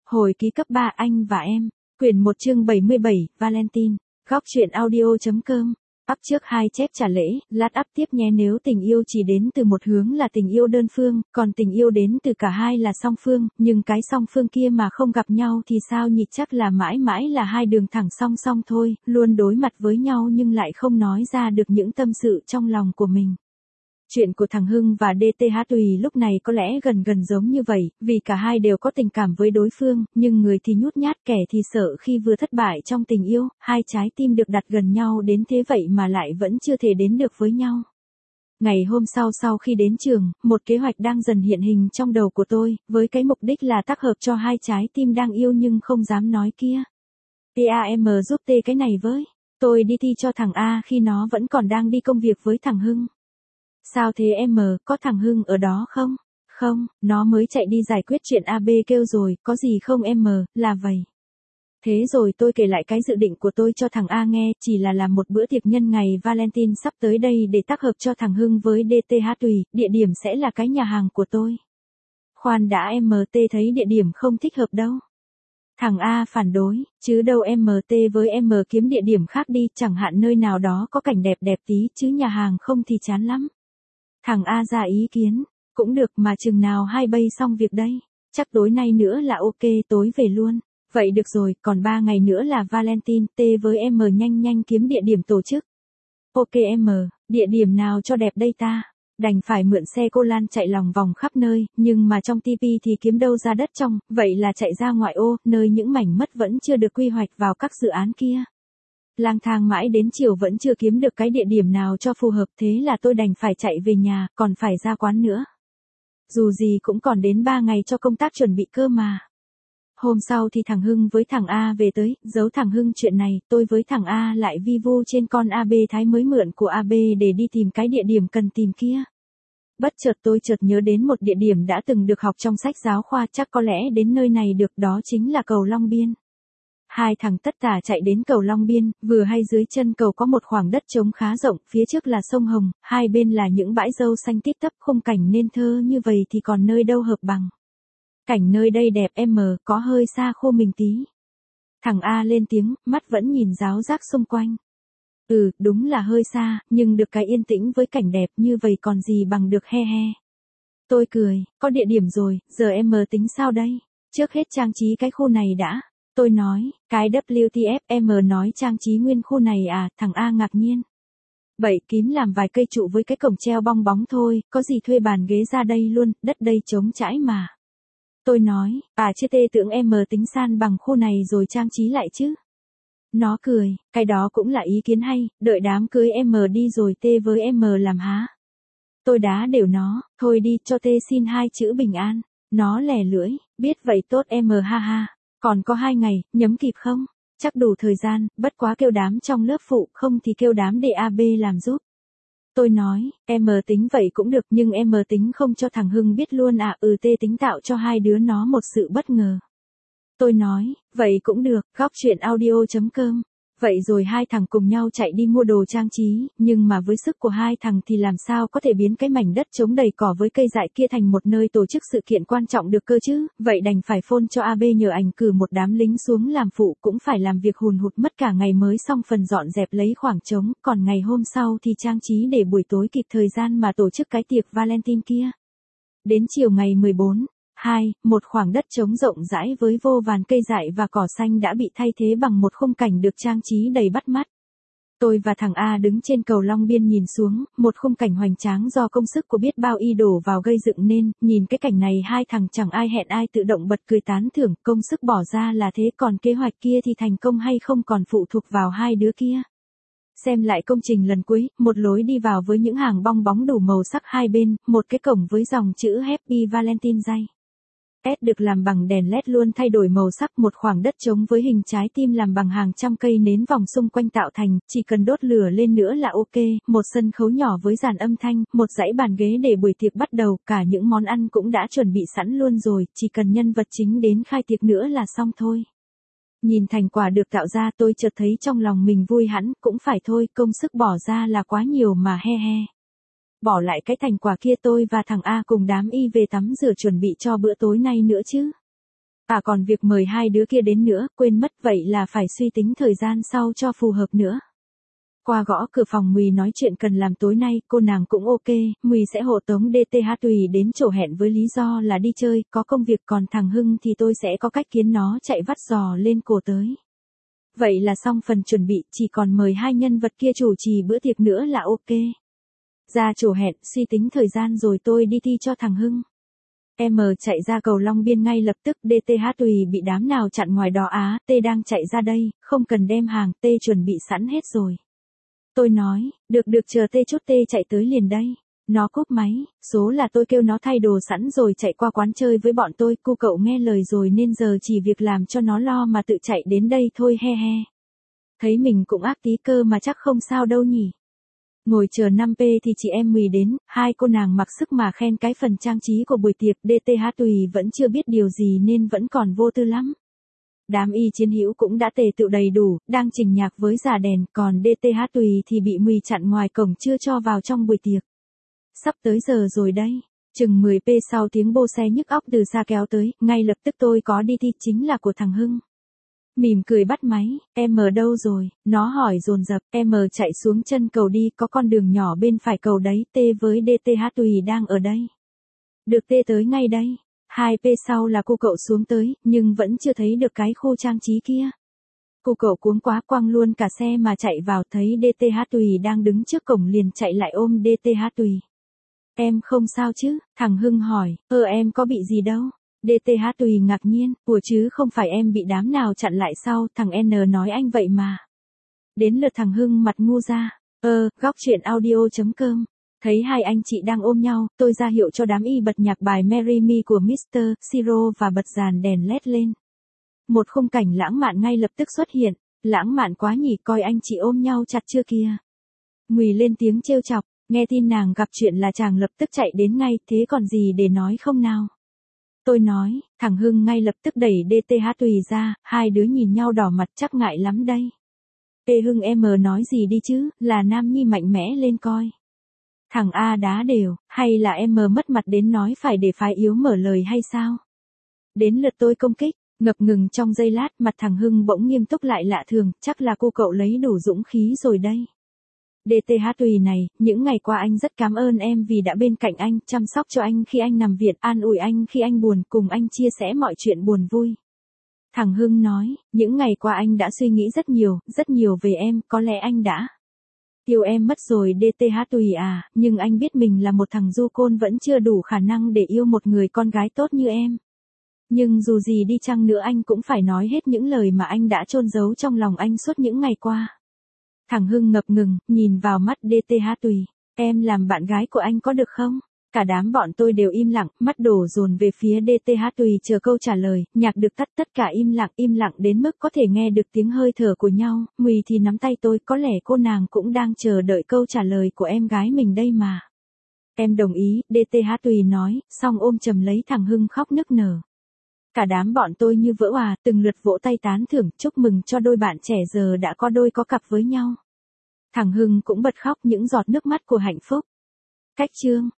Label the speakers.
Speaker 1: Hồi ký cấp 3 anh và em. Quyển 1 chương 77, Valentine. Góc truyện audio.com. Up trước 2 chép trả lễ, lát up tiếp nhé. Nếu tình yêu chỉ đến từ một hướng là tình yêu đơn phương, còn tình yêu đến từ cả hai là song phương, nhưng cái song phương kia mà không gặp nhau thì sao nhỉ? Chắc là mãi mãi là hai đường thẳng song song thôi, luôn đối mặt với nhau nhưng lại không nói ra được những tâm sự trong lòng của mình. Chuyện của thằng Hưng và DTH Tùy lúc này có lẽ gần gần giống như vậy, vì cả hai đều có tình cảm với đối phương, nhưng người thì nhút nhát, kẻ thì sợ khi vừa thất bại trong tình yêu, hai trái tim được đặt gần nhau đến thế vậy mà lại vẫn chưa thể đến được với nhau. Ngày hôm sau khi đến trường, một kế hoạch đang dần hiện hình trong đầu của tôi, với cái mục đích là tác hợp cho hai trái tim đang yêu nhưng không dám nói kia. TAM giúp T cái này với. Tôi đi thi cho thằng A khi nó vẫn còn đang đi công việc với thằng Hưng. Sao thế em, có thằng Hưng ở đó không? Không, nó mới chạy đi giải quyết chuyện AB kêu rồi, có gì không em, là vậy. Thế rồi tôi kể lại cái dự định của tôi cho thằng A nghe, chỉ là làm một bữa tiệc nhân ngày Valentine sắp tới đây để tác hợp cho thằng Hưng với DTH Tùy, địa điểm sẽ là cái nhà hàng của tôi. Khoan đã MT, thấy địa điểm không thích hợp đâu. Thằng A phản đối, chứ đâu MT, với em kiếm địa điểm khác đi, chẳng hạn nơi nào đó có cảnh đẹp đẹp tí, chứ nhà hàng không thì chán lắm. Thằng A ra ý kiến, cũng được mà chừng nào hai bay xong việc đây, chắc tối nay nữa là ok, tối về luôn. Vậy được rồi, còn 3 ngày nữa là Valentine, T với em nhanh kiếm địa điểm tổ chức. Ok em, địa điểm nào cho đẹp đây ta? Đành phải mượn xe cô Lan chạy lòng vòng khắp nơi, nhưng mà trong TP thì kiếm đâu ra đất trong, vậy là chạy ra ngoại ô, nơi những mảnh mất vẫn chưa được quy hoạch vào các dự án kia. Lang thang mãi đến chiều vẫn chưa kiếm được cái địa điểm nào cho phù hợp, thế là tôi đành phải chạy về nhà, còn phải ra quán nữa. Dù gì cũng còn đến 3 ngày cho công tác chuẩn bị cơ mà. Hôm sau thì thằng Hưng với thằng A về tới, giấu thằng Hưng chuyện này, tôi với thằng A lại vi vu trên con AB Thái mới mượn của AB để đi tìm cái địa điểm cần tìm kia. Bất chợt tôi chợt nhớ đến một địa điểm đã từng được học trong sách giáo khoa, chắc có lẽ đến nơi này được, đó chính là cầu Long Biên. Hai thằng tất tả chạy đến cầu Long Biên, vừa hay dưới chân cầu có một khoảng đất trống khá rộng, phía trước là sông Hồng, hai bên là những bãi dâu xanh tít tắp, khung cảnh nên thơ như vậy thì còn nơi đâu hợp bằng. Cảnh nơi đây đẹp em, có hơi xa khô mình tí. Thằng A lên tiếng, mắt vẫn nhìn ráo rác xung quanh. Đúng là hơi xa, nhưng được cái yên tĩnh với cảnh đẹp như vậy còn gì bằng được, he he. Tôi cười, có địa điểm rồi, giờ em tính sao đây? Trước hết trang trí cái khu này đã. Tôi nói, cái WTF em nói trang trí nguyên khu này à? Thằng A ngạc nhiên. Bậy kín làm vài cây trụ với cái cổng treo bong bóng thôi, có gì thuê bàn ghế ra đây luôn, đất đây trống trải mà. Tôi nói, chứ tê tưởng em tính san bằng khu này rồi trang trí lại chứ. Nó cười, cái đó cũng là ý kiến hay, đợi đám cưới em đi rồi tê với em làm há. Tôi đá đều nó, thôi đi cho tê xin 2 chữ bình an. Nó lẻ lưỡi, biết vậy tốt em ha ha. Còn có 2 ngày, nhấm kịp không? Chắc đủ thời gian, bất quá kêu đám trong lớp phụ, không thì kêu đám DAB làm giúp. Tôi nói, em tính vậy cũng được, nhưng em tính không cho thằng Hưng biết luôn à? Tê tính tạo cho hai đứa nó một sự bất ngờ. Tôi nói, vậy cũng được, góc truyện audio.com. Vậy rồi hai thằng cùng nhau chạy đi mua đồ trang trí, nhưng mà với sức của hai thằng thì làm sao có thể biến cái mảnh đất trống đầy cỏ với cây dại kia thành một nơi tổ chức sự kiện quan trọng được cơ chứ, vậy đành phải phone cho AB nhờ ảnh cử một đám lính xuống làm phụ, cũng phải làm việc hùn hụt mất cả ngày mới xong phần dọn dẹp lấy khoảng trống, còn ngày hôm sau thì trang trí để buổi tối kịp thời gian mà tổ chức cái tiệc Valentine kia. Đến chiều ngày 14. Một khoảng đất trống rộng rãi với vô vàn cây dại và cỏ xanh đã bị thay thế bằng một khung cảnh được trang trí đầy bắt mắt. Tôi và thằng A đứng trên cầu Long Biên nhìn xuống, một khung cảnh hoành tráng do công sức của biết bao y đổ vào gây dựng nên, nhìn cái cảnh này hai thằng chẳng ai hẹn ai tự động bật cười tán thưởng, công sức bỏ ra là thế, còn kế hoạch kia thì thành công hay không còn phụ thuộc vào hai đứa kia. Xem lại công trình lần cuối, một lối đi vào với những hàng bong bóng đủ màu sắc hai bên, một cái cổng với dòng chữ Happy Valentine Day. Được làm bằng đèn LED luôn thay đổi màu sắc, một khoảng đất trống với hình trái tim làm bằng hàng trăm cây nến vòng xung quanh tạo thành, chỉ cần đốt lửa lên nữa là ok, một sân khấu nhỏ với dàn âm thanh, một dãy bàn ghế để buổi tiệc bắt đầu, cả những món ăn cũng đã chuẩn bị sẵn luôn rồi, chỉ cần nhân vật chính đến khai tiệc nữa là xong thôi. Nhìn thành quả được tạo ra tôi chợt thấy trong lòng mình vui hẳn, cũng phải thôi, công sức bỏ ra là quá nhiều mà he he. Bỏ lại cái thành quả kia, tôi và thằng A cùng đám Y về tắm rửa chuẩn bị cho bữa tối nay nữa chứ. À còn việc mời hai đứa kia đến nữa, quên mất, vậy là phải suy tính thời gian sau cho phù hợp nữa. Qua gõ cửa phòng Mùi nói chuyện cần làm tối nay, cô nàng cũng ok, Mùi sẽ hộ tống DTH Tùy đến chỗ hẹn với lý do là đi chơi, có công việc, còn thằng Hưng thì tôi sẽ có cách khiến nó chạy vắt giò lên cổ tới. Vậy là xong phần chuẩn bị, chỉ còn mời hai nhân vật kia chủ trì bữa tiệc nữa là ok. Ra chỗ hẹn, suy tính thời gian rồi tôi đi thi cho thằng Hưng. Em chạy ra cầu Long Biên ngay lập tức, DTH Tùy bị đám nào chặn ngoài đó á, T đang chạy ra đây, không cần đem hàng, T chuẩn bị sẵn hết rồi. Tôi nói, được chờ T chút, T chạy tới liền đây. Nó cúp máy, số là tôi kêu nó thay đồ sẵn rồi chạy qua quán chơi với bọn tôi, cu cậu nghe lời rồi nên giờ chỉ việc làm cho nó lo mà tự chạy đến đây thôi, he he. Thấy mình cũng ác tí cơ mà chắc không sao đâu nhỉ. Ngồi chờ 5P thì chị em Mùi đến, hai cô nàng mặc sức mà khen cái phần trang trí của buổi tiệc, DTH Tùy vẫn chưa biết điều gì nên vẫn còn vô tư lắm. Đám y chiến hữu cũng đã tề tựu đầy đủ, đang trình nhạc với già đèn, còn DTH Tùy thì bị Mùi chặn ngoài cổng chưa cho vào trong buổi tiệc. Sắp tới giờ rồi đây, chừng 10P sau tiếng bô xe nhức óc từ xa kéo tới, ngay lập tức tôi có đi thi, chính là của thằng Hưng. Mỉm cười bắt máy, em ở đâu rồi, nó hỏi dồn dập, em chạy xuống chân cầu đi, có con đường nhỏ bên phải cầu đấy, T với DTH Tùy đang ở đây. Được, T tới ngay đây. 2P sau là cô cậu xuống tới, nhưng vẫn chưa thấy được cái khu trang trí kia. Cô cậu cuống quá quăng luôn cả xe mà chạy vào, thấy DTH Tùy đang đứng trước cổng liền chạy lại ôm DTH Tùy. Em không sao chứ, thằng Hưng hỏi, em có bị gì đâu. DTH Tùy ngạc nhiên, ủa chứ không phải em bị đám nào chặn lại sao, thằng N nói anh vậy mà. Đến lượt thằng Hưng mặt ngu ra, góc truyện audio.com. Thấy hai anh chị đang ôm nhau, tôi ra hiệu cho đám y bật nhạc bài Marry Me của Mr. Siro và bật dàn đèn LED lên. Một khung cảnh lãng mạn ngay lập tức xuất hiện, lãng mạn quá nhỉ, coi anh chị ôm nhau chặt chưa kìa. Mùi lên tiếng trêu chọc, nghe tin nàng gặp chuyện là chàng lập tức chạy đến ngay, thế còn gì để nói không nào. Tôi nói, thằng Hưng ngay lập tức đẩy DTH Tùy ra, hai đứa nhìn nhau đỏ mặt chắc ngại lắm đây. Ê Hưng em nói gì đi chứ, là Nam Nhi mạnh mẽ lên coi. Thằng A đá đều, hay là em mất mặt đến nói phải để phái yếu mở lời hay sao? Đến lượt tôi công kích, ngập ngừng trong giây lát, mặt thằng Hưng bỗng nghiêm túc lại lạ thường, chắc là cô cậu lấy đủ dũng khí rồi đây. DTH Tùy này, những ngày qua anh rất cảm ơn em vì đã bên cạnh anh, chăm sóc cho anh khi anh nằm viện, an ủi anh khi anh buồn, cùng anh chia sẻ mọi chuyện buồn vui. Thằng Hưng nói, những ngày qua anh đã suy nghĩ rất nhiều về em, có lẽ anh đã yêu em mất rồi DTH Tùy à, nhưng anh biết mình là một thằng du côn vẫn chưa đủ khả năng để yêu một người con gái tốt như em. Nhưng dù gì đi chăng nữa anh cũng phải nói hết những lời mà anh đã chôn giấu trong lòng anh suốt những ngày qua. Thằng Hưng ngập ngừng, nhìn vào mắt DTH Tùy, em làm bạn gái của anh có được không? Cả đám bọn tôi đều im lặng, mắt đổ dồn về phía DTH Tùy chờ câu trả lời, nhạc được tắt, tất cả im lặng đến mức có thể nghe được tiếng hơi thở của nhau, Mùi thì nắm tay tôi, có lẽ cô nàng cũng đang chờ đợi câu trả lời của em gái mình đây mà. Em đồng ý, DTH Tùy nói, xong ôm chầm lấy thằng Hưng khóc nức nở. Cả đám bọn tôi như vỡ òa, từng lượt vỗ tay tán thưởng, chúc mừng cho đôi bạn trẻ giờ đã có đôi có cặp với nhau. Thằng Hưng cũng bật khóc những giọt nước mắt của hạnh phúc. Cách chương